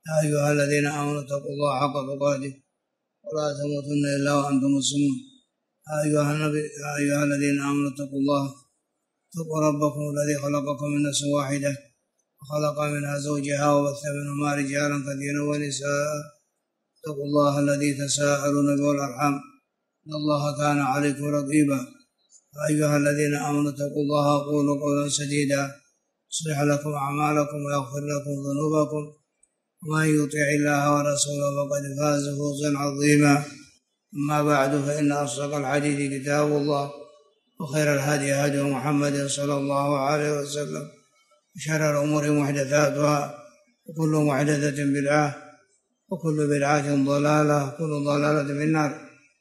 يا أيها الذين آمنوا اتقوا الله حق تقاته ولا تموتن إلا وأنتم مسلمون. يا أيها الذين آمنوا اتقوا الله، اتقوا ربكم الذي خلقكم من نفس واحدة وخلق منها زوجها وبث منهما رجالا كثيرا ونساء. اتقوا الله الذي تساءلون به والأرحام إن الله كان عليكم رقيبا. يا أيها الذين آمنوا اتقوا الله وقولوا قولا سديدا يصلح لكم أعمالكم ويغفر لكم ذنوبكم، ومن يطع الله ورسوله فقد فاز فوزا عظيما. أما بعد، فإن أصدق الحديث كتاب الله، وخير الهدي هدي محمد صلى الله عليه وسلم، وشر الأمور محدثاتها، وكل محدثة بدعة، وكل بدعة ضلالة، وكل ضلالة في النار.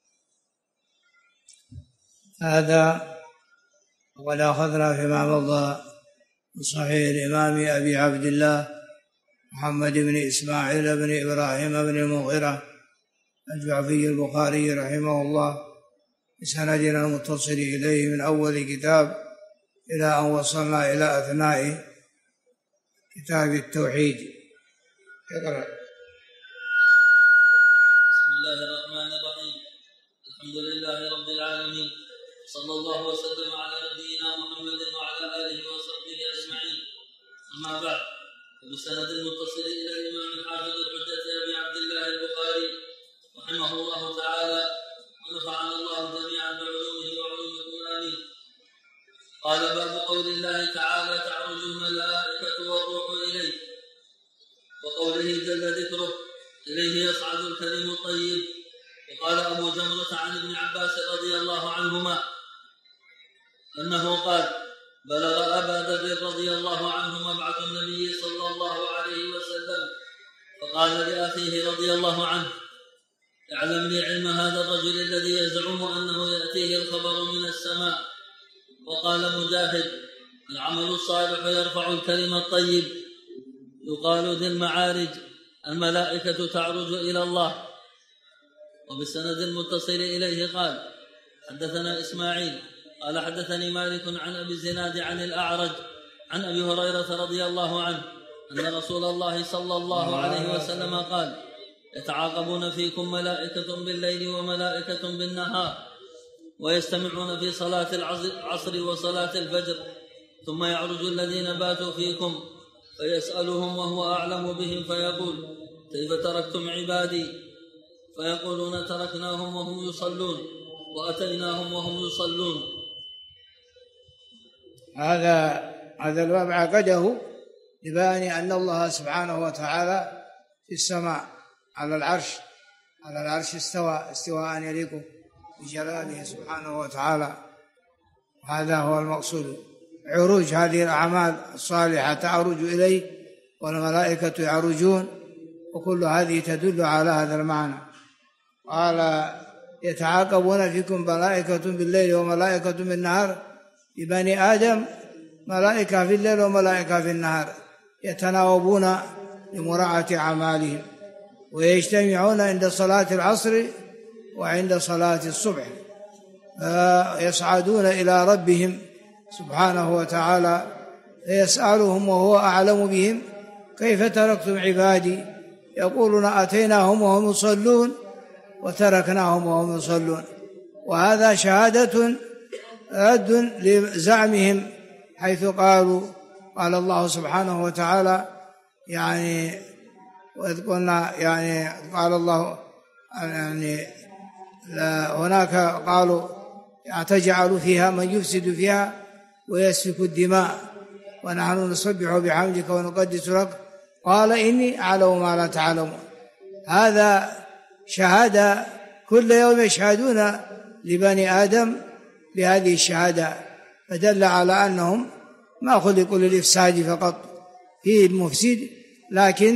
هذا وقد أخذنا فيما مضى من صحيح الإمام أبي عبد الله محمد بن إسماعيل بن إبراهيم بن المغيرة الجعفي البخاري رحمه الله بسندنا المتصل إليه من أول كتاب إلى أن وصلنا إلى أثناء كتاب التوحيد. اقرأ. بسم الله الرحمن الرحيم. الحمد لله رب العالمين، صلى الله وسلم على نبينا محمد وعلى آله وصحبه أجمعين. أما بعد، وبسند المتصل إلى الإمام الحافظ الحجة أبي عبد الله البخاري رحمه الله تعالى، ونفعنا الله جميعا بعلومه وعلومكم آمين. قال: باب قول الله تعالى: تعرج الملائكة والروح إليه، وقوله جل ذكره: إليه يصعد الكلم الطيب. وقال أبو جمرة عن ابن عباس رضي الله عنهما أنه قال: بلغ أبا ذر رضي الله عنه مبعث النبي صلى الله عليه وسلم، فقال لأخيه رضي الله عنه: اعلم لي علم هذا الرجل الذي يزعم أنه يأتيه الخبر من السماء. وقال مجاهد: العمل الصالح يرفع الكلم الطيب. يقال ذي المعارج، الملائكة تعرج إلى الله. وبالسند المتصل إليه قال: حدثنا إسماعيل قال: حدثني مالك عن أبي الزناد عن الأعرج عن أبي هريرة رضي الله عنه أن رسول الله صلى الله عليه وسلم قال: يتعاقبون فيكم ملائكة بالليل وملائكة بالنهار، ويجتمعون في صلاة العصر وصلاة الفجر، ثم يعرج الذين باتوا فيكم فيسألهم وهو أعلم بهم، فيقول: كيف تركتم عبادي؟ فيقولون: تركناهم وهم يصلون، وأتيناهم وهم يصلون. هذا الباب عقده لبيان أن الله سبحانه وتعالى في السماء على العرش استواء يليق بجلاله سبحانه وتعالى. هذا هو المقصود، عروج هذه الأعمال الصالحة تعرج إليه، والملائكة يعرجون، وكل هذه تدل على هذا المعنى. قال: يتعاقبون فيكم ملائكة بالليل وملائكة بالنهار، لبني آدم ملائكة في الليل وملائكة في النهار، يتناوبون لمراعاة أعمالهم، ويجتمعون عند صلاة العصر وعند صلاة الصبح، يصعدون إلى ربهم سبحانه وتعالى فيسألهم وهو أعلم بهم: كيف تركتم عبادي؟ يقولون: أتيناهم وهم يصلون، وتركناهم وهم يصلون. وهذا شهادة رد لزعمهم، حيث قال الله سبحانه وتعالى وإذ قلنا قال الله هناك قالوا: أتجعل فيها من يفسد فيها ويسفك الدماء ونحن نسبح بحمدك ونقدس لك، قال: إني أعلم ما لا تعلمون. هذا شهادة كل يوم يشهدون لبني آدم بهذه الشهادة، فدل على أنهم ما خلقوا للإفساد فقط، فيه المفسد لكن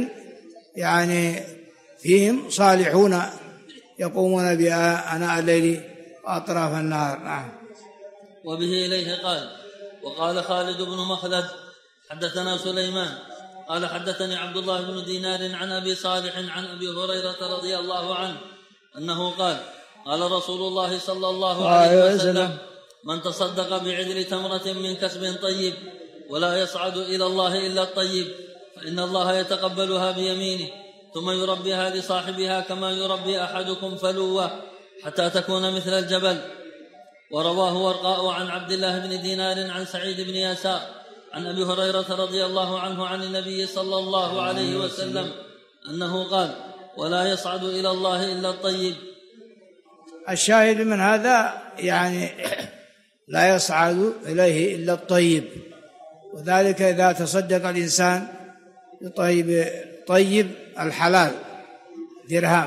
فيهم صالحون يقومون بآناء الليل وأطراف النهار. نعم. وبه إليه قال: وقال خالد بن مخلد: حدثنا سليمان قال: حدثني عبد الله بن دينار عن أبي صالح عن أبي هريرة رضي الله عنه أنه قال: قال رسول الله صلى الله عليه وسلم: من تصدق بعدل تمرة من كسب طيب ولا يصعد إلى الله إلا الطيب فإن الله يتقبلها بيمينه ثم يربيها لصاحبها كما يربي أحدكم فلوة حتى تكون مثل الجبل. ورواه ورقاء عن عبد الله بن دينار عن سعيد بن يسار عن أبي هريرة رضي الله عنه عن النبي صلى الله عليه وسلم أنه قال: ولا يصعد إلى الله إلا الطيب. الشاهد من هذا يعني لا يصعد إليه إلا الطيب، وذلك إذا تصدق الإنسان طيب الحلال درهم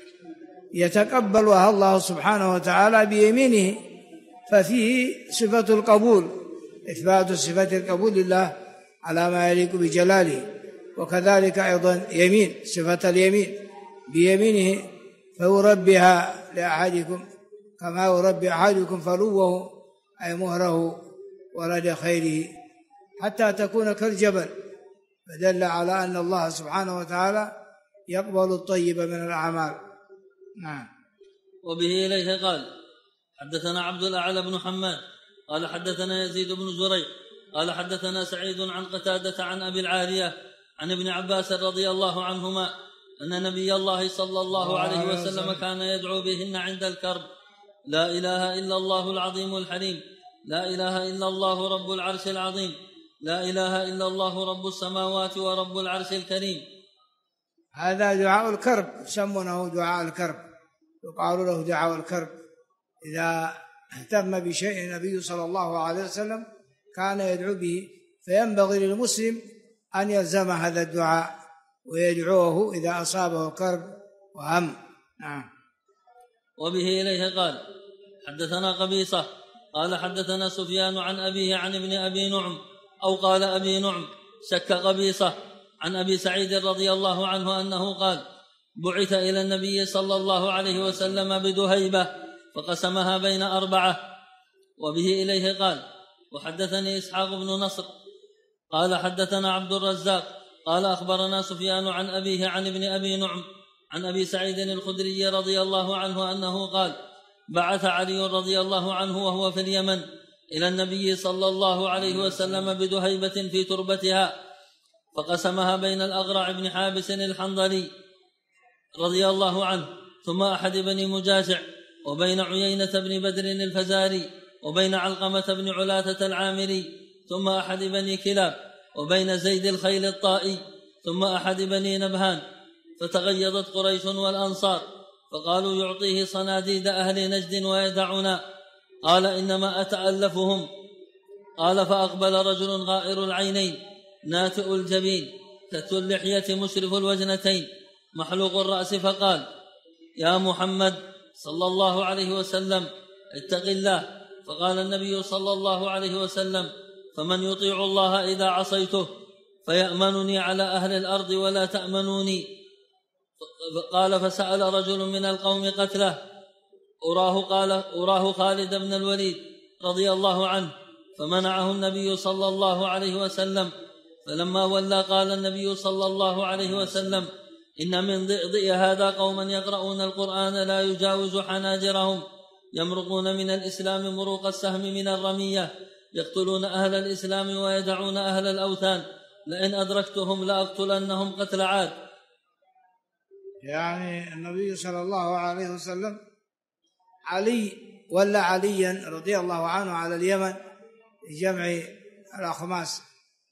يتقبلها الله سبحانه وتعالى بيمينه، ففيه صفة القبول، إثبات صفة القبول لله على ما يليق بجلاله. وكذلك أيضا يمين، صفة اليمين بيمينه، فيربيها لأحدكم كما يربي أحدكم فلوه أي مهره ولد خيره حتى تكون كالجبل، فدل على أن الله سبحانه وتعالى يقبل الطيب من الأعمال. نعم. وبه إليه قال: حدثنا عبد الأعلى بن حماد قال حدثنا يزيد بن زريع قال حدثنا سعيد عن قتادة عن أبي العالية عن ابن عباس رضي الله عنهما أن نبي الله صلى الله عليه وسلم كان يدعو بهن عند الكرب: لا إله إلا الله العظيم الحليم، لا إله إلا الله رب العرش العظيم، لا إله إلا الله رب السماوات ورب العرش الكريم. هذا دعاء الكرب، يسمونه دعاء الكرب، يقال له دعاء الكرب. إذا اهتم بشيء النبي صلى الله عليه وسلم كان يدعو به، فينبغي للمسلم أن يلزم هذا الدعاء ويدعوه إذا أصابه كرب وهم. نعم. وبه إليه قال: حدثنا قبيصة قال حدثنا سفيان عن أبيه عن ابن أبي نعم أو قال أبي نعم، شك قبيصة عن أبي سعيد رضي الله عنه أنه قال: بعث إلى النبي صلى الله عليه وسلم بدهيبة فقسمها بين 4. وبه إليه قال: وحدثني إسحاق بن نصر قال حدثنا عبد الرزاق قال أخبرنا سفيان عن أبيه عن ابن أبي نعم عن أبي سعيد الخدري رضي الله عنه أنه قال: بعث علي رضي الله عنه وهو في اليمن إلى النبي صلى الله عليه وسلم بدهيبة في تربتها فقسمها بين الأغرع بن حابس الحنظلي رضي الله عنه، ثم أحد بني مجاشع، وبين عيينة بن بدر الفزاري، وبين علقمة بن علاتة العامري، ثم أحد بني كلاب، وبين زيد الخيل الطائي، ثم أحد بني نبهان. فتغيظت قريش والأنصار فقالوا: يعطيه صناديد أهل نجد ويدعنا. قال: إنما أتألفهم. قال: فأقبل رجل غائر العينين ناتئ الجبين كث اللحية مشرف الوجنتين محلوق الرأس، فقال: يا محمد صلى الله عليه وسلم اتق الله. فقال النبي صلى الله عليه وسلم: فمن يطيع الله إذا عصيته فيأمنني على أهل الأرض ولا تأمنوني. قال: فسأل رجل من القوم قتله أراه خالد بن الوليد رضي الله عنه، فمنعه النبي صلى الله عليه وسلم. فلما ولى قال النبي صلى الله عليه وسلم: إن من ضئضئ هذا قوما يقرؤون القرآن لا يجاوز حناجرهم، يمرقون من الإسلام مروق السهم من الرمية، يقتلون أهل الإسلام ويدعون أهل الأوثان، لئن أدركتهم لأقتلنهم قتل عاد. يعني النبي صلى الله عليه وسلم علي ولى عليا رضي الله عنه على اليمن لجمع الأخماس،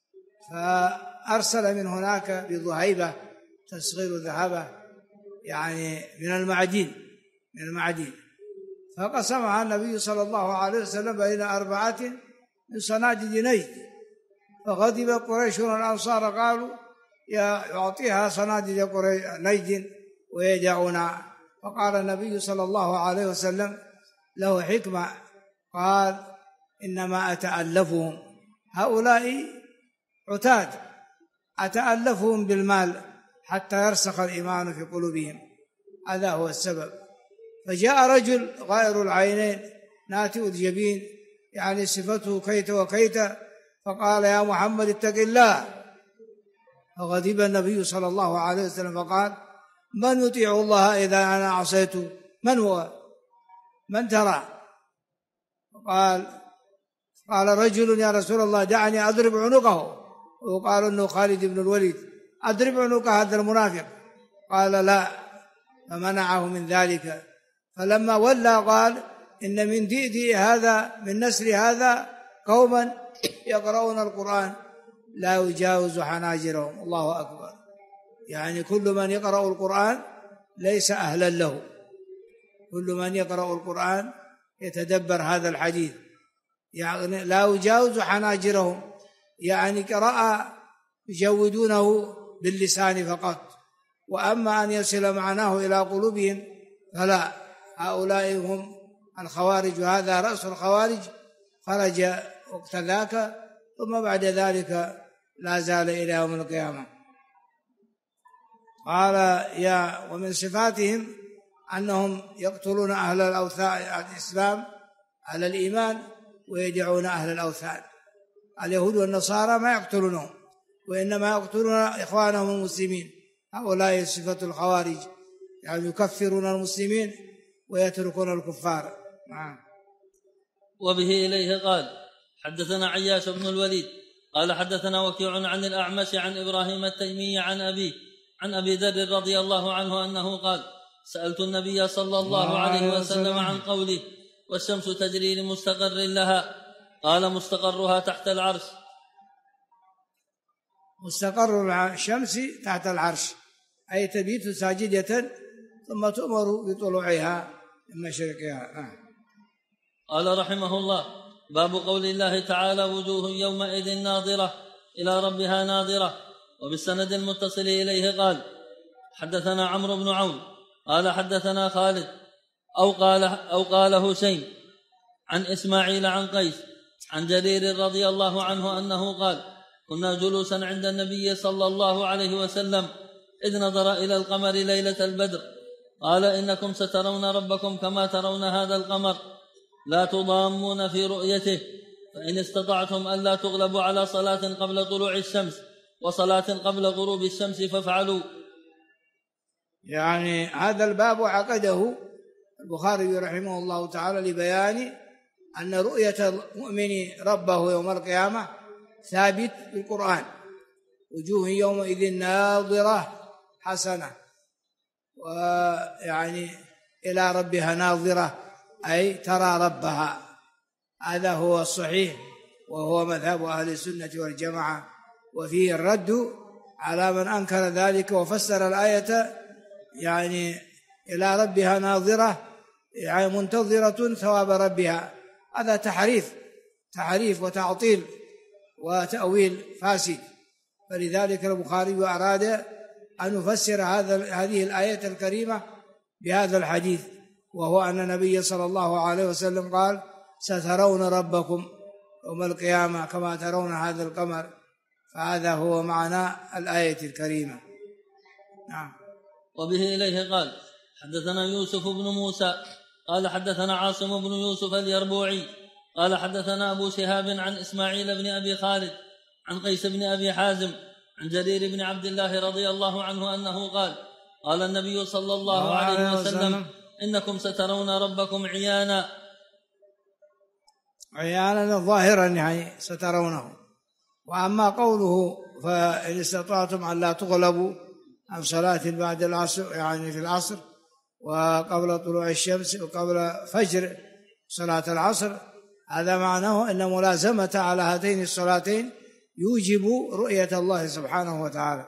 فأرسل من هناك بذهيبة تصغير ذهبة يعني من المعدين، فقسمها النبي صلى الله عليه وسلم بين 4 من صناديد نجد، فغضب قريش والأنصار قالوا: يعطيها صناديد نجد ويدعونا. فقال النبي صلى الله عليه وسلم له حكمة، قال: إنما أتألفهم، هؤلاء عتاد أتألفهم بالمال حتى يرسخ الإيمان في قلوبهم، هذا هو السبب. فجاء رجل غائر العينين ناتئ الجبين يعني صفته كيت وكيت، فقال: يا محمد اتق الله. فغضب النبي صلى الله عليه وسلم فقال: من يطيع الله إذا أنا عصيته؟ من هو؟ من ترى؟ قال رجل: يا رسول الله دعني أضرب عنقه. وقال إنه خالد بن الوليد: أضرب عنق هذا المنافق. قال لا، فمنعه من ذلك. فلما ولى قال إن من دئدئ هذا، من نسل هذا قوما يقرؤون القرآن لا يجاوز حناجرهم. الله أكبر. يعني كل من يقرأ القرآن ليس أهلا له، كل من يقرأ القرآن يتدبر هذا الحديث، يعني لا يجاوز حناجرهم، يعني قراءة يجودونه باللسان فقط، وأما أن يصل معناه إلى قلوبهم فلا. هؤلاء هم الخوارج، وهذا رأس الخوارج، خرج وقت ذاك، ثم بعد ذلك لا زال إلى يوم القيامة. قال ومن صفاتهم أنهم يقتلون أهل الأوثان، الإسلام أهل الإيمان، ويدعون أهل الأوثان. اليهود والنصارى ما يقتلونهم، وإنما يقتلون إخوانهم المسلمين. هؤلاء صفة الخوارج، يعني يكفرون المسلمين ويتركون الكفار. وبه إليه قال حدثنا عياش بن الوليد قال حدثنا وكيع عن الأعمش عن إبراهيم التيمي عن أبيه عن أبي ذر رضي الله عنه أنه قال سألت النبي صلى الله عليه وسلم عن قوله والشمس تجري لمستقر لها، قال مستقرها تحت العرش. مستقر الشمس تحت العرش، أي تبيت ساجدة ثم تؤمر بطلوعها من مشرقها. قال رحمه الله باب قول الله تعالى وجوه يومئذ ناظرة إلى ربها ناظرة. وبالسند المتصل إليه قال حدثنا عمرو بن عون قال حدثنا خالد أو قال هشيم عن إسماعيل عن قيس عن جرير رضي الله عنه أنه قال كنا جلوسا عند النبي صلى الله عليه وسلم إذ نظر إلى القمر ليلة البدر قال إنكم سترون ربكم كما ترون هذا القمر لا تضامون في رؤيته، فإن استطعتم ألا تغلبوا على صلاة قبل طلوع الشمس وصلاة قبل غروب الشمس فافعلوا. يعني هذا الباب عقده البخاري رحمه الله تعالى لبيان أن رؤية المؤمن ربه يوم القيامة ثابت بالقرآن. وجوه يومئذ ناظرة حسنة، ويعني إلى ربها ناظرة، أي ترى ربها. هذا هو الصحيح، وهو مذهب أهل السنة والجماعة، وفيه الرد على من أنكر ذلك وفسر الآية يعني إلى ربها ناظرة، يعني منتظرة ثواب ربها. هذا تحريف وتعطيل وتأويل فاسد. فلذلك البخاري أراد أن يفسر هذه الآية الكريمة بهذا الحديث، وهو أن النبي صلى الله عليه وسلم قال سترون ربكم يوم القيامة كما ترون هذا القمر. فهذا هو معنى الآية الكريمة. نعم. وبه إليه قال حدثنا يوسف بن موسى قال حدثنا عاصم بن يوسف اليربوعي قال حدثنا أبو شهاب عن إسماعيل بن أبي خالد عن قيس بن أبي حازم عن جرير بن عبد الله رضي الله عنه أنه قال قال النبي صلى الله عليه وسلم إنكم سترون ربكم عيانا ظاهرا، يعني سترونه. وأما قوله فإن استطعتم أن لا تغلبوا عن صلاة بعد العصر، يعني في العصر وقبل طلوع الشمس وقبل فجر صلاة العصر، هذا معناه أن ملازمة على هاتين الصلاتين يوجب رؤية الله سبحانه وتعالى.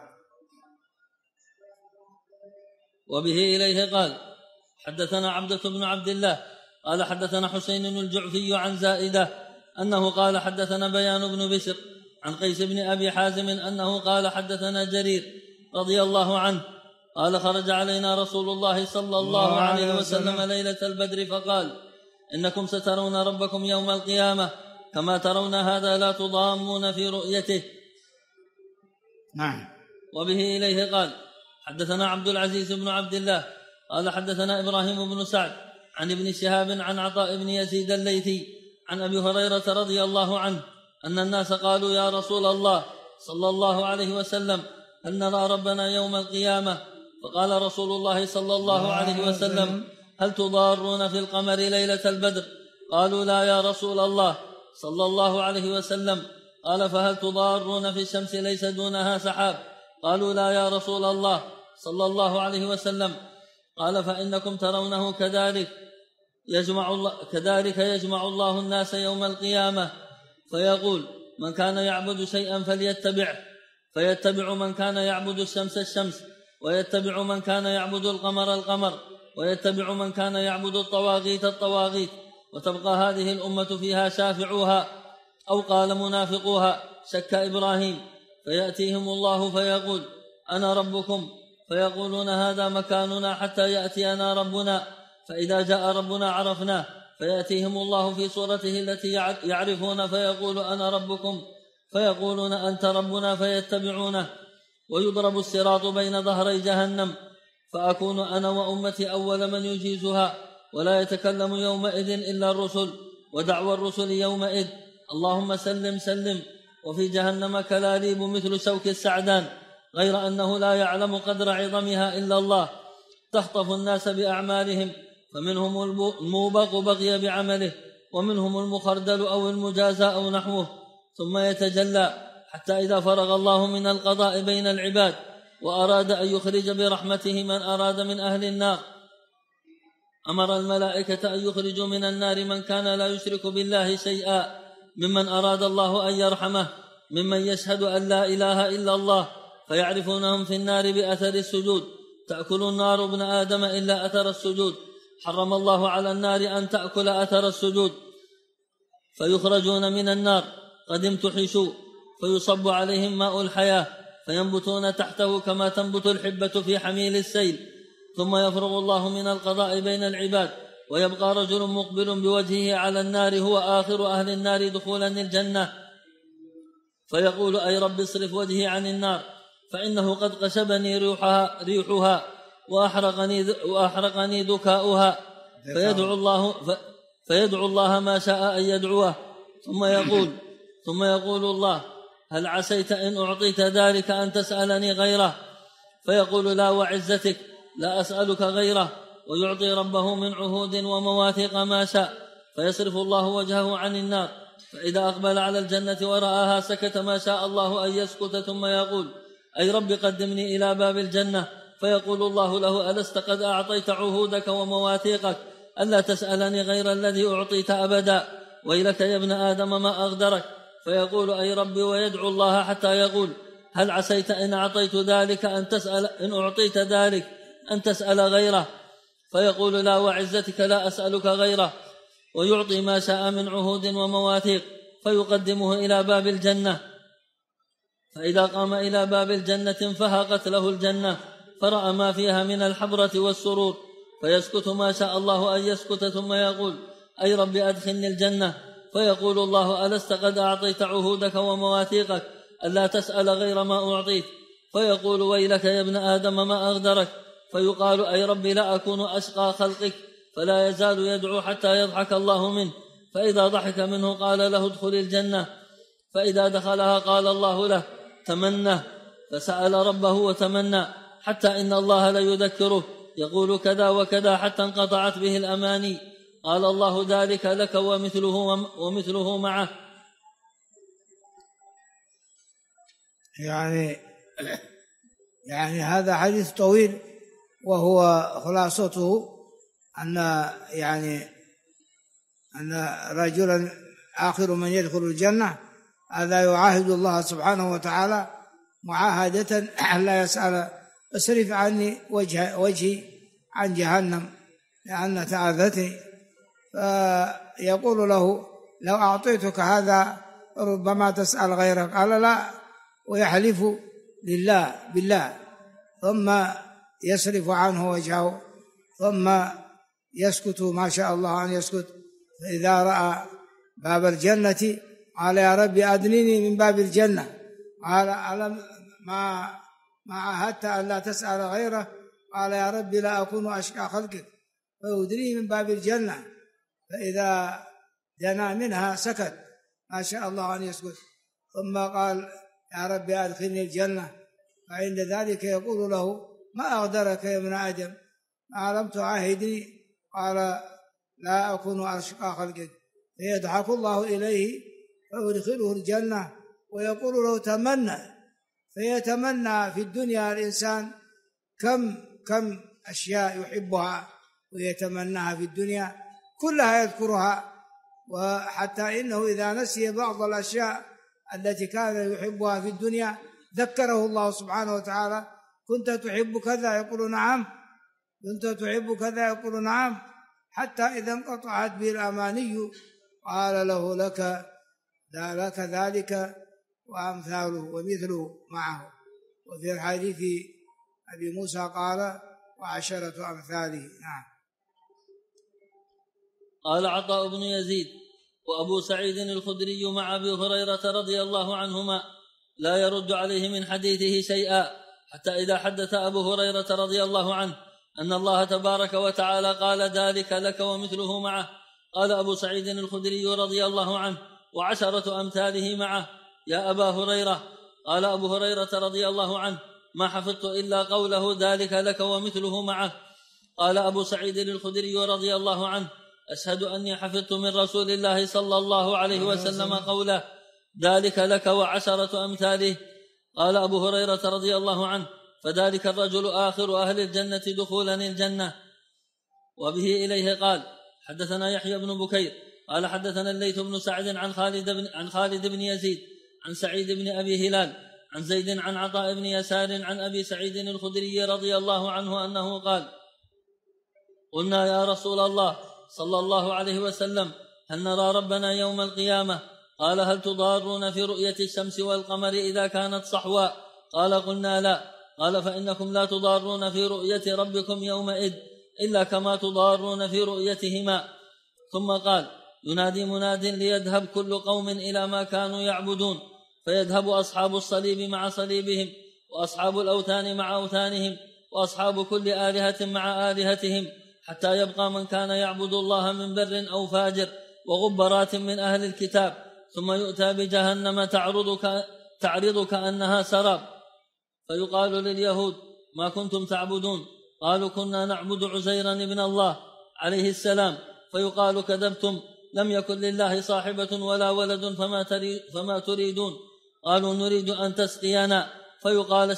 وبه إليه قال حدثنا عبدة بن عبد الله قال حدثنا حسين الجعفي عن زائدة أنه قال حدثنا بيان بن بشر عن قيس بن أبي حازم أنه قال حدثنا جرير رضي الله عنه قال خرج علينا رسول الله صلى الله عليه وسلم ليلة البدر فقال إنكم سترون ربكم يوم القيامة كما ترون هذا لا تضامون في رؤيته. نعم. وبه إليه قال حدثنا عبد العزيز بن عبد الله قال حدثنا إبراهيم بن سعد عن ابن شهاب عن عطاء بن يزيد الليثي عن أبي هريرة رضي الله عنه أن الناس قالوا يا رسول الله صلى الله عليه وسلم هل نرى ربنا يوم القيامة؟ فقال رسول الله صلى الله عليه وسلم هل تضارون في القمر ليلة البدر؟ قالوا لا يا رسول الله صلى الله عليه وسلم. قال فهل تضارون في الشمس ليس دونها سحاب؟ قالوا لا يا رسول الله صلى الله عليه وسلم قال: فإنكم ترونه كذلك يجمع الله الناس يوم القيامة فيقول: من كان يعبد شيئا فليتبعه، فيتبع من كان يعبد الشمس الشمس، ويتبع من كان يعبد القمر القمر، ويتبع من كان يعبد الطواغيت الطواغيت، وتبقى هذه الأمة فيها شافعوها، أو قال منافقوها، شك إبراهيم، فيأتيهم الله فيقول: أنا ربكم، فيقولون: هذا مكاننا حتى يأتينا ربنا، فإذا جاء ربنا عرفناه، فيأتيهم الله في صورته التي يعرفون فيقول: أنا ربكم، فيقولون: أنت ربنا، فيتبعونه، ويضرب الصراط بين ظهري جهنم، فأكون أنا وأمتي أول من يجيزها، ولا يتكلم يومئذ إلا الرسل، ودعوى الرسل يومئذ: اللهم سلم سلم. وفي جهنم كلاليب مثل شوك السعدان، غير أنه لا يعلم قدر عظمها إلا الله، تخطف الناس بأعمالهم، فمنهم الموبق بغي بعمله، ومنهم المخردل أو المجازى أو نحوه، ثم يتجلى حتى إذا فرغ الله من القضاء بين العباد وأراد أن يخرج برحمته من أراد من أهل النار، أمر الملائكة أن يخرجوا من النار من كان لا يشرك بالله شيئا، ممن أراد الله أن يرحمه، ممن يشهد أن لا إله إلا الله، فيعرفونهم في النار بأثر السجود. تأكل النار ابن آدم إلا أثر السجود، حرم الله على النار أن تأكل أثر السجود. فيخرجون من النار قد امتحشوا، فيصب عليهم ماء الحياة، فينبتون تحته كما تنبت الحبة في حميل السيل، ثم يفرغ الله من القضاء بين العباد، ويبقى رجل مقبل بوجهه على النار هو آخر أهل النار دخولا الجنة، فيقول: أي رب اصرف وجهي عن النار، فإنه قد قشبني ريحها وأحرقني ذكاؤها. فيدعو الله ما شاء أن يدعوه، ثم يقول الله: هل عسيت إن أعطيت ذلك أن تسألني غيره؟ فيقول: لا وعزتك لا أسألك غيره، ويعطي ربه من عهود ومواثيق ما شاء، فيصرف الله وجهه عن النار، فإذا أقبل على الجنة ورآها سكت ما شاء الله أن يسكت، ثم يقول: أي رب قدمني إلى باب الجنة، فيقول الله له: ألست قد أعطيت عهودك ومواثيقك ألا تسألني غير الذي أعطيت أبدا؟ ويلك يا ابن آدم ما أغدرك. فيقول: أي ربي، ويدعو الله حتى يقول: هل عسيت إن أعطيت ذلك إن أعطيت ذلك أن تسأل غيره؟ فيقول: لا وعزتك لا أسألك غيره، ويعطي ما شاء من عهود ومواثيق، فيقدمه إلى باب الجنة، فإذا قام إلى باب الجنة انفهقت له الجنة، فرأى ما فيها من الحبرة والسرور، فيسكت ما شاء الله أن يسكت، ثم يقول: أي رب أدخلني الجنة. فيقول الله: ألست قد أعطيت عهودك ومواثيقك ألا تسأل غير ما أعطيت؟ فيقول: ويلك يا ابن آدم ما أغدرك. فيقال: أي رب لا أكون أشقى خلقك. فلا يزال يدعو حتى يضحك الله منه، فإذا ضحك منه قال له: ادخل الجنة. فإذا دخلها قال الله له: تمنى. فسأل ربه وتمنى، حتى إن الله ليذكره يقول كذا وكذا حتى انقطعت به الأماني. قال الله: ذلك لك ومثله معه. يعني هذا حديث طويل، وهو خلاصته أن رجلا آخر من يدخل الجنة هذا يعاهد الله سبحانه وتعالى معاهدة لا يسأل: اصرف عني وجهي عن جهنم لأن تعاذتني. فيقول له: لو أعطيتك هذا ربما تسأل غيره. قال: لا، ويحلف بالله، ثم يصرف عنه وجهه، ثم يسكت ما شاء الله أن يسكت. فإذا رأى باب الجنة قال: يا رب أدنني من باب الجنة. قال: ألم ما عاهدت أن لا تسأل غيره؟ قال: يا رب لا أكون أشقى خلقك. فيدنيه من باب الجنة، فإذا دنا منها سكت ما شاء الله أن يسكت، ثم قال: يا رب أدخلني الجنة. فعند ذلك يقول له: ما أغدرك يا ابن آدم؟ ما لم تعاهدني؟ قال: لا أكون أشقى خلقك. فيضحك الله إليه فيدخله الجنة، ويقول له: تمنى. فيتمنى في الدنيا الإنسان كم أشياء يحبها ويتمناها في الدنيا كلها يذكرها، وحتى إنه إذا نسي بعض الأشياء التي كان يحبها في الدنيا ذكره الله سبحانه وتعالى: كنت تحب كذا؟ يقول نعم. كنت تحب كذا؟ يقول نعم. حتى إذا انقطعت به الأماني قال له: لك ذلك وأمثاله ومثله معه. وفي الحديث أبي موسى قال: وعشرة أمثاله. نعم. قال عطاء بن يزيد: وأبو سعيد الخدري مع أبي هريرة رضي الله عنهما لا يرد عليه من حديثه شيئا، حتى إذا حدث أبو هريرة رضي الله عنه أن الله تبارك وتعالى قال: ذلك لك ومثله معه، قال أبو سعيد الخدري رضي الله عنه: وعشرة أمثاله معه يا أبا هريرة. قال أبو هريرة رضي الله عنه: ما حفظت إلا قوله: ذلك لك ومثله معه. قال أبو سعيد الخدري رضي الله عنه: أشهد أني حفظت من رسول الله صلى الله عليه وسلم قوله: ذلك لك وعشرة أمثاله. قال أبو هريرة رضي الله عنه: فذلك الرجل آخر أهل الجنة دخولا الجنة. وبه إليه قال: حدثنا يحيى بن بكير قال حدثنا الليث بن سعد عن خالد بن يزيد عن سعيد بن أبي هلال عن زيد عن عطاء بن يسار عن أبي سعيد الخدري رضي الله عنه أنه قال: قلنا يا رسول الله صلى الله عليه وسلم: هل نرى ربنا يوم القيامة؟ قال: هل تضارون في رؤية الشمس والقمر إذا كانت صحوا؟ قال: قلنا لا. قال: فإنكم لا تضارون في رؤية ربكم يومئذ إلا كما تضارون في رؤيتهما. ثم قال: ينادي مناد ليذهب كل قوم إلى ما كانوا يعبدون، فيذهب أصحاب الصليب مع صليبهم، وأصحاب الأوثان مع أوثانهم، وأصحاب كل آلهة مع آلهتهم، حتى يبقى من كان يعبد الله من بر أو فاجر وغبرات من أهل الكتاب، ثم يؤتى بجهنم تعرض كأنها سراب، فيقال لليهود: ما كنتم تعبدون؟ قالوا: كنا نعبد عزيرا ابن الله عليه السلام. فيقال: كذبتم، لم يكن لله صاحبة ولا ولد، فما تريدون؟ قالوا: نريد أن تسقينا. فيقال: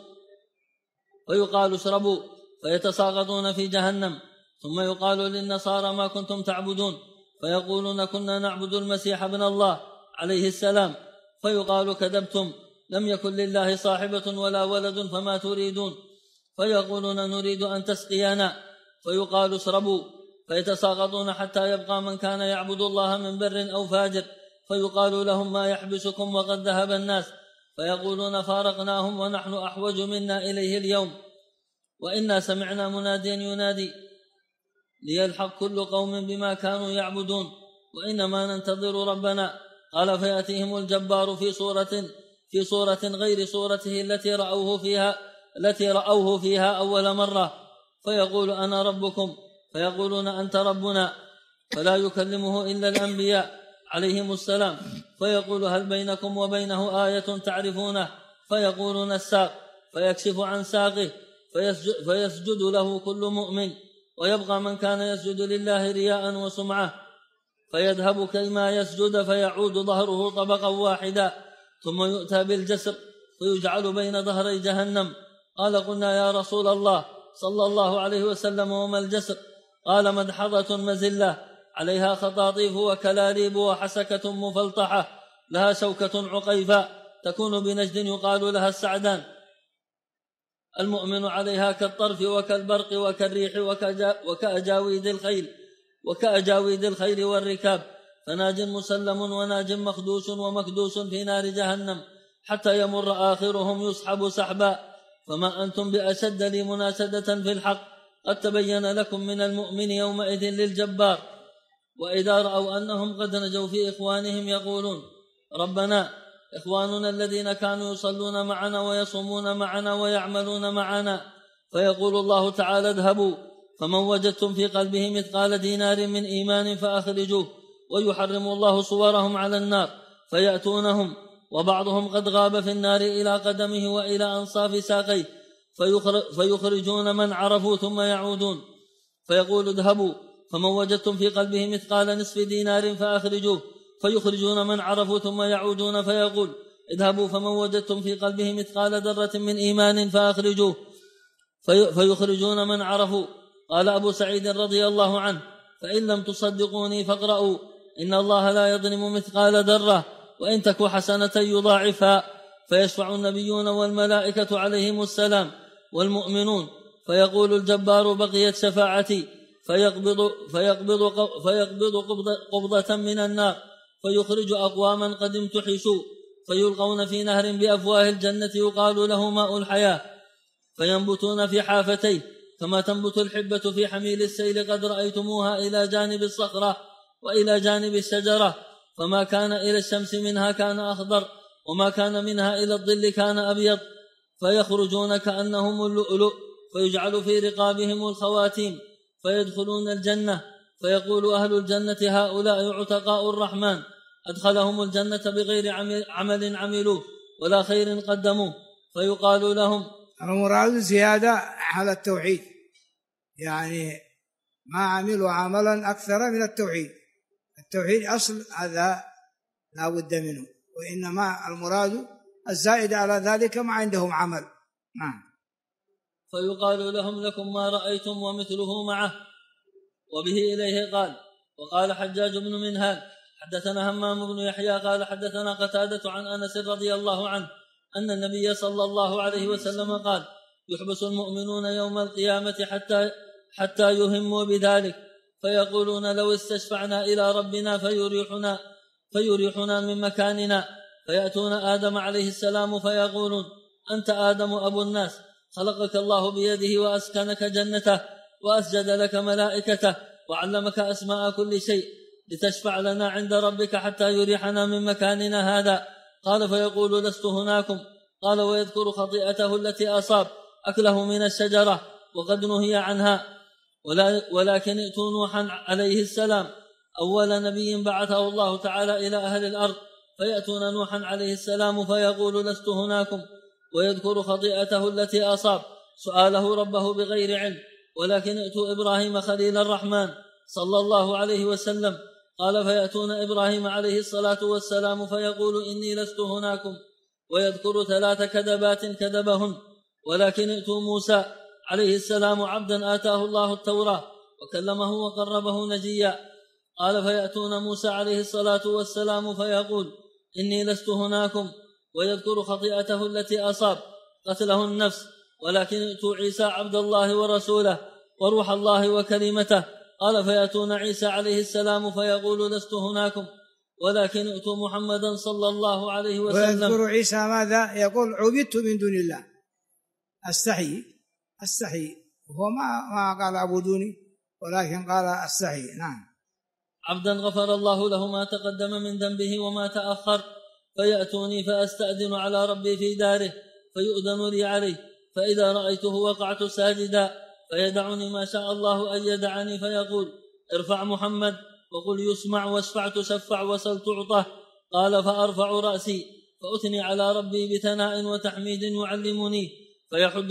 اشربوا، فيتساقطون في جهنم. ثم يقال للنصارى: ما كنتم تعبدون؟ فيقولون: كنا نعبد المسيح ابن الله عليه السلام. فيقال: كذبتم، لم يكن لله صاحبة ولا ولد، فما تريدون؟ فيقولون: نريد أن تسقينا. فيقال: اشربوا، فيتساقطون حتى يبقى من كان يعبد الله من بر أو فاجر، فيقال لهم: ما يحبسكم وقد ذهب الناس؟ فيقولون: فارقناهم ونحن أحوج منا إليه اليوم، وإنا سمعنا مناديا ينادي ليلحق كل قوم بما كانوا يعبدون، وإنما ننتظر ربنا. قال: فيأتيهم الجبار في صورة غير صورته التي رأوه فيها أول مرة، فيقول: أنا ربكم. فيقولون: أنت ربنا. فلا يكلمه إلا الأنبياء عليهم السلام. فيقول: هل بينكم وبينه آية تعرفونه؟ فيقولون: الساق. فيكشف عن ساقه فيسجد له كل مؤمن، ويبقى من كان يسجد لله رياء وسمعة، فيذهب كيما يسجد، فيعود ظهره طبقا واحدا، ثم يؤتى بالجسر فيجعل بين ظهري جهنم. قال: قلنا يا رسول الله صلى الله عليه وسلم: وما الجسر؟ قال: مدحضة مزلة عليها خطاطيف وكلاليب وحسكة مفلطحة، لها شوكة عقيفة تكون بنجد يقال لها السعدان، المؤمن عليها كالطرف وكالبرق وكالريح وكأجاويد الخيل والركاب، فناج مسلم وناج مخدوش ومكدوس في نار جهنم، حتى يمر آخرهم يسحب سحبا. فما أنتم بأشد لي مناشدة في الحق، قد تبين لكم من المؤمن يومئذ للجبار. وإذا رأوا أنهم قد نجوا في إخوانهم يقولون: ربنا إخواننا الذين كانوا يصلون معنا ويصومون معنا ويعملون معنا. فيقول الله تعالى: اذهبوا فمن وجدتم في قلبه مثقال دينار من إيمان فأخرجوه. ويحرم الله صورهم على النار، فيأتونهم وبعضهم قد غاب في النار إلى قدمه وإلى أنصاف ساقيه، فيخرجون من عرفوا ثم يعودون. فيقول: اذهبوا فمن وجدتم في قلبه مثقال نصف دينار فأخرجوه. فيخرجون من عرفوا ثم يعودون. فيقول: اذهبوا فمن وجدتم في قلبه مثقال ذرة من إيمان فأخرجوه. فيخرجون من عرفوا. قال أبو سعيد رضي الله عنه: فإن لم تصدقوني فاقرأوا: إن الله لا يظلم مثقال ذرة وإن تك حسنة يضاعفها. فيشفع النبيون والملائكة عليهم السلام والمؤمنون، فيقول الجبار: بقيت شفاعتي، فيقبض قبضة من النار، فيخرج أقواما قد امتحشوا، فيلقون في نهر بأفواه الجنة يقال له ماء الحياة، فينبتون في حافتيه كما تنبت الحبة في حميل السيل، قد رأيتموها إلى جانب الصخرة وإلى جانب الشجرة، فما كان إلى الشمس منها كان أخضر، وما كان منها إلى الظل كان أبيض، فيخرجون كأنهم اللؤلؤ، فيجعل في رقابهم الخواتيم، فيدخلون الجنة، فيقول أهل الجنة: هؤلاء عتقاء الرحمن، أدخلهم الجنة بغير عمل عملوه ولا خير قدموه، فيقال لهم: المراد زيادة على التوحيد، يعني ما عملوا عملا أكثر من التوحيد. التوحيد أصل هذا لا بد منه، وإنما المراد الزائد على ذلك ما عندهم عمل. نعم. فيقال لهم: لكم ما رأيتم ومثله معه. وبه إليه قال. وقال حجاج بن منهال: حدثنا همام بن يحيى قال حدثنا قتادة عن أنس رضي الله عنه أن النبي صلى الله عليه وسلم قال: يحبس المؤمنون يوم القيامة حتى يهموا بذلك، فيقولون: لو استشفعنا إلى ربنا فيريحنا من مكاننا، فيأتون آدم عليه السلام فيقولون: أنت آدم أبو الناس، خلقك الله بيده وأسكنك جنته وأسجد لك ملائكته وعلمك أسماء كل شيء، لتشفع لنا عند ربك حتى يريحنا من مكاننا هذا. قال: فيقول: لست هناكم. قال: ويذكر خطيئته التي أصاب، أكله من الشجرة وقد نهي عنها. ولكن ائتوا نوحا عليه السلام، أول نبي بعثه الله تعالى إلى أهل الأرض، فيأتون نوحا عليه السلام فيقول: لست هناكم، ويذكر خطيئته التي أصاب، سؤاله ربه بغير علم. ولكن ائتوا إبراهيم خليل الرحمن صلى الله عليه وسلم. قال: فيأتون إبراهيم عليه الصلاة والسلام فيقول: إني لست هناكم، ويذكر 3 كذبات كذبهن. ولكن ائتوا موسى عليه السلام، عبدا آتاه الله التوراة وكلمه وقربه نجيا. قال: فيأتون موسى عليه الصلاة والسلام فيقول: إني لست هناكم، ويذكر خطيئته التي أصاب، قتله النفس. ولكن ائتوا عيسى عبد الله ورسوله وروح الله وكلمته. قال: فيأتون عيسى عليه السلام فيقول: لست هناكم، ولكن ائتوا محمدا صلى الله عليه وسلم. ويذكر عيسى ماذا؟ يقول: عبدت من دون الله، استحي، وهو ما قال عبدوني، ولكن قال استحي. نعم. عبدا غفر الله له ما تقدم من ذنبه وما تأخر، فيأتوني فأستأذن على ربي في داره، فيؤذن لي عليه، فإذا رأيته وقعت ساجدا، فيدعني ما شاء الله أن يدعني، فيقول: ارفع محمد وقل يسمع، واشفع تشفع، وسل تعطه. قال: فأرفع رأسي فأثني على ربي بثناء وتحميد يعلمني، فيحد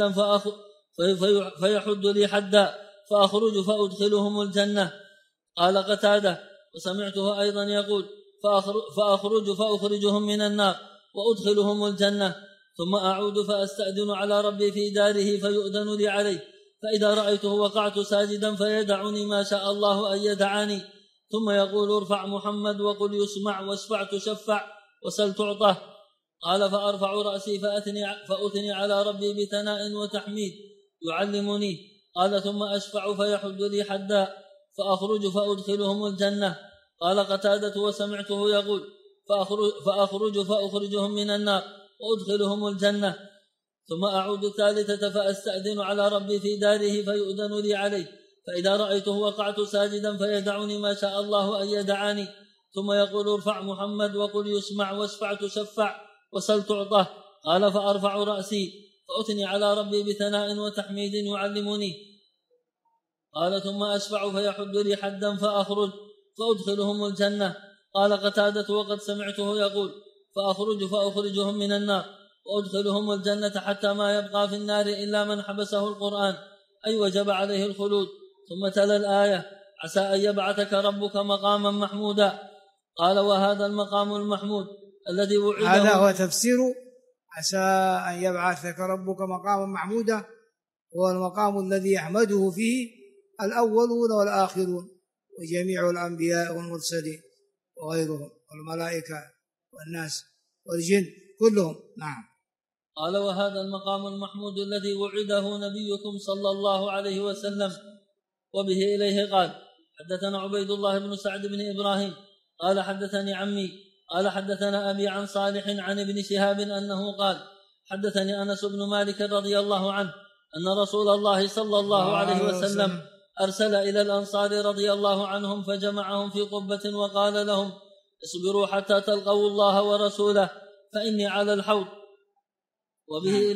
لي حدا فأخرج فأدخلهم الجنة. قال قتادة: وسمعته أيضا يقول: فأخرج فأخرجهم من النار وأدخلهم الجنة، ثم أعود فأستأذن على ربي في داره فيؤذن لي عليه، فإذا رأيته وقعت ساجدا فيدعني ما شاء الله أن يدعاني، ثم يقول: ارفع محمد وقل يسمع، واشفع تشفع، وسل تعطه. قال: فأرفع رأسي فأثني على ربي بثناء وتحميد يعلمني. قال: ثم أشفع فيحد لي حدا فأخرج فأدخلهم الجنة. قال قتادة: وسمعته يقول: فأخرج فأخرجهم من النار وأدخلهم الجنة، ثم أعود الثالثة فأستأذن على ربي في داره فيؤذن لي عليه، فإذا رأيته وقعت ساجدا فيدعني ما شاء الله أن يدعاني، ثم يقول: ارفع محمد وقل يسمع، واشفع تشفع، وسل تعطه. قال: فأرفع رأسي فأثني على ربي بثناء وتحميد يعلمني. قال: ثم أشفع فيحد لي حدا فأخرج فأدخلهم الجنة. قال قتادة: وقد سمعته يقول: فأخرج فأخرجهم من النار وأدخلهم الجنة حتى ما يبقى في النار إلا من حبسه القرآن، أي وجب عليه الخلود. ثم تلا الآية: عسى أن يبعثك ربك مقاما محمودا. قال: وهذا المقام المحمود الذي وعده. هذا هو تفسير عسى أن يبعثك ربك مقاما محمودا، هو المقام الذي يحمده فيه الأولون والآخرون وجميع الأنبياء والمرسلين وغيرهم والملائكة والناس والجن كلهم. نعم. قال: وهذا المقام المحمود الذي وعده نبيكم صلى الله عليه وسلم. وبه إليه قال: حدثنا عبيد الله بن سعد بن إبراهيم قال: حدثني عمي قال: حدثنا أبي عن صالح عن ابن شهاب أنه قال: حدثني أنس بن مالك رضي الله عنه أن رسول الله صلى الله عليه وسلم أرسل إلى الأنصار رضي الله عنهم فجمعهم في قبة وقال لهم: اصبروا حتى تلقوا الله ورسوله فإني على الحوض. وبه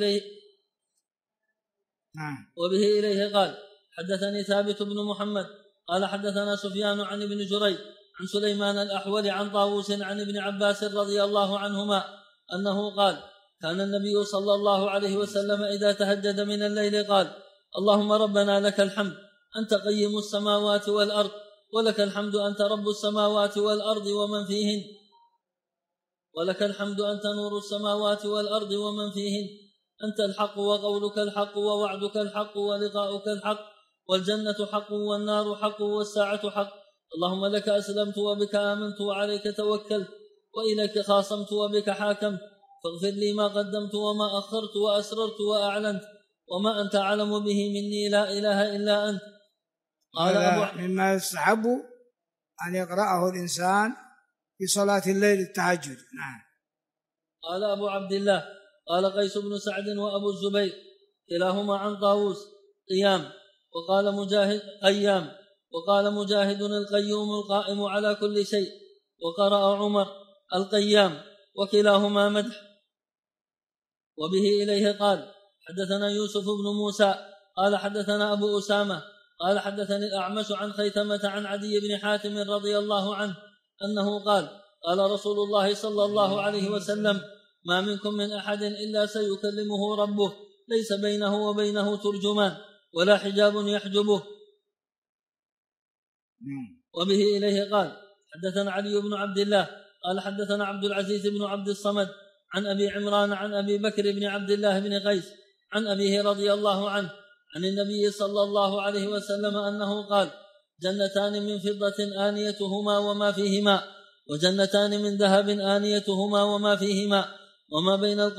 إليه قال: حدثني ثابت بن محمد قال: حدثنا سفيان عن ابن جريج عن سليمان الأحول عن طاووس عن ابن عباس رضي الله عنهما أنه قال: كان النبي صلى الله عليه وسلم إذا تهجد من الليل قال: اللهم ربنا لك الحمد أنت قيم السماوات والأرض، ولك الحمد أنت رب السماوات والأرض ومن فيهن، ولك الحمد أنت نور السماوات والأرض ومن فيهن، أنت الحق وقولك الحق ووعدك الحق ولقاؤك الحق، والجنة حق والنار حق والساعة حق، اللهم لك أسلمت وبك آمنت وعليك توكلت وإليك خاصمت وبك حاكمت، فاغفر لي ما قدمت وما أخرت وأسررت وأعلنت وما أنت أعلم به مني لا إله إلا أنت. قال مما يستحب أن يقرأه الإنسان في صلاة الليل التهجد. نعم. قال أبو عبد الله قال قيس بن سعد وأبو الزبير كلاهما عن طاووس قيام، وقال مجاهد قيام، وقال مجاهد القيوم القائم على كل شيء، وقرأ عمر القيام، وكلاهما مدح. وبه إليه قال: حدثنا يوسف بن موسى قال: حدثنا أبو أسامة قال: حدثني الأعمش عن خيثمة عن عدي بن حاتم رضي الله عنه أنه قال: قال رسول الله صلى الله عليه وسلم: ما منكم من أحد إلا سيكلمه ربه ليس بينه وبينه ترجمان ولا حجاب يحجبه. وبه إليه قال: حدثنا علي بن عبد الله قال: حدثنا عبد العزيز بن عبد الصمد عن أبي عمران عن أبي بكر بن عبد الله بن قيس عن أبيه رضي الله عنه عن النبي صلى الله عليه وسلم أنه قال: جنتان من فضة آنيتهما وما فيهما، وجنتان من ذهب آنيتهما وما فيهما، وما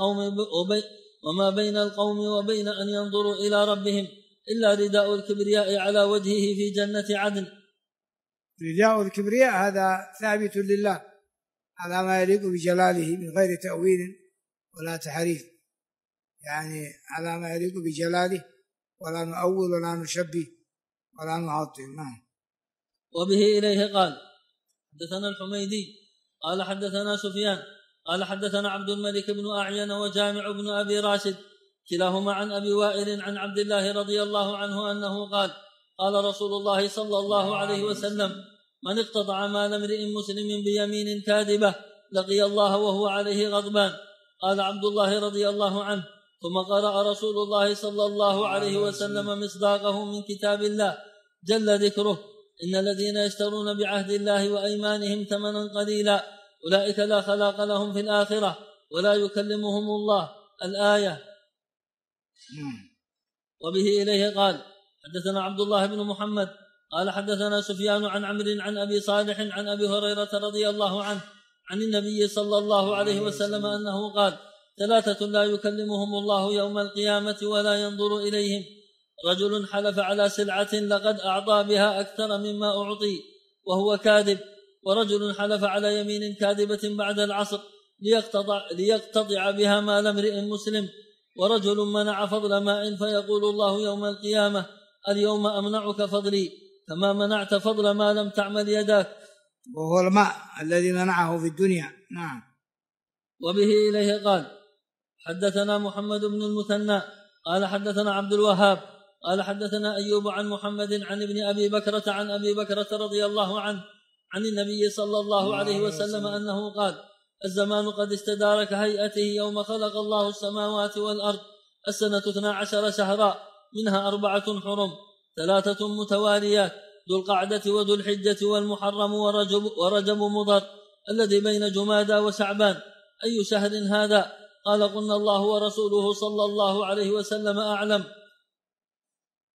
بين القوم وبين أن ينظروا إلى ربهم إلا رداء الكبرياء على وجهه في جنة عدن. رداء الكبرياء هذا ثابت لله على ما يليق بجلاله من غير تأويل ولا تحريف، يعني على ما يليق بجلاله، ولا نؤول ولا نشبه ولا نعطل. وبه إليه قال: حدثنا الحميدي قال: حدثنا سفيان قال: حدثنا عبد الملك بن أعين وجامع بن أبي راشد كلاهما عن أبي وائل عن عبد الله رضي الله عنه أنه قال: قال رسول الله صلى الله عليه وسلم: من اقتطع مال امرئ مسلم بيمين كاذبة لقي الله وهو عليه غضبان. قال عبد الله رضي الله عنه: ثم قرأ رسول الله صلى الله عليه وسلم مصداقه من كتاب الله جل ذكره: إن الذين يشترون بعهد الله وأيمانهم ثمنا قليلا أولئك لا خلاق لهم في الآخرة ولا يكلمهم الله، الآية. وبه إليه قال: حدثنا عبد الله بن محمد قال: حدثنا سفيان عن عمرو عن أبي صالح عن أبي هريرة رضي الله عنه عن النبي صلى الله عليه وسلم أنه قال: ثلاثة لا يكلمهم الله يوم القيامة ولا ينظر إليهم: رجل حلف على سلعة لقد أعطى بها أكثر مما أعطي وهو كاذب، ورجل حلف على يمين كاذبة بعد العصر ليقتطع بها مال امرئ مسلم، ورجل منع فضل ماء فيقول الله يوم القيامة: اليوم أمنعك فضلي كما منعت فضل ما لم تعمل يداك، وهو الماء الذي منعه في الدنيا. نعم. وبه إليه قال: حدثنا محمد بن المثنى قال: حدثنا عبد الوهاب قال: حدثنا أيوب عن محمد عن ابن أبي بكرة عن أبي بكرة رضي الله عنه عن النبي صلى الله عليه وسلم أنه قال: الزمان قد استدار كهيئته يوم خلق الله السماوات والأرض، السنة 12 شهرا منها 4 حرم، 3 متواليات، ذو القعدة وذو الحجة والمحرم ورجب مضر الذي بين جمادى وشعبان، أي شهر هذا؟ قال: قلنا الله ورسوله صلى الله عليه وسلم أعلم.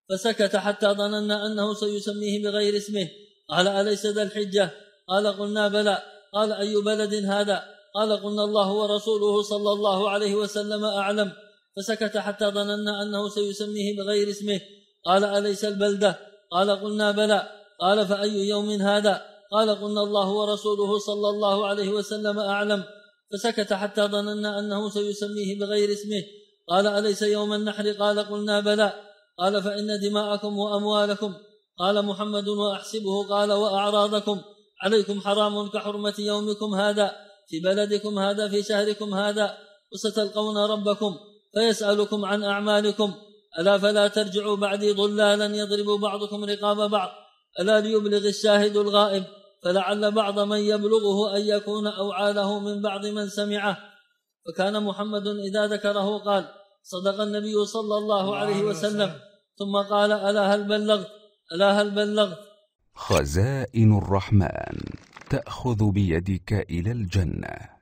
فسكت حتى ظننا أنه سيسميه بغير اسمه. قال أليس ذا الحجة؟ قال قلنا بلى. قال أي بلد هذا؟ قال قلنا الله ورسوله صلى الله عليه وسلم أعلم. فسكت حتى ظننا أنه سيسميه بغير اسمه. قال أليس البلدة؟ قال قلنا بلى. قال فأي يوم هذا؟ قال قلنا الله ورسوله صلى الله عليه وسلم أعلم. فسكت حتى ظننا أنه سيسميه بغير اسمه. قال أليس يوم النحر؟ قال قلنا بلى. قال فإن دماءكم وأموالكم، قال محمد وأحسبه، قال وأعراضكم عليكم حرام كحرمة يومكم هذا في بلدكم هذا في شهركم هذا، وستلقون ربكم فيسألكم عن أعمالكم. ألا فلا ترجعوا بعدي ضلالا يضرب بعضكم رقاب بعض، ألا ليبلغ الشاهد الغائب، فلعل بعض من يبلغه أن يكون أوعى له من بعض من سمعه. فكان محمد إذا ذكره قال صدق النبي صلى الله عليه وسلم، ثم قال ألا هل بلغت؟ ألا هل بلغت؟ خزائن الرحمن تأخذ بيدك إلى الجنة.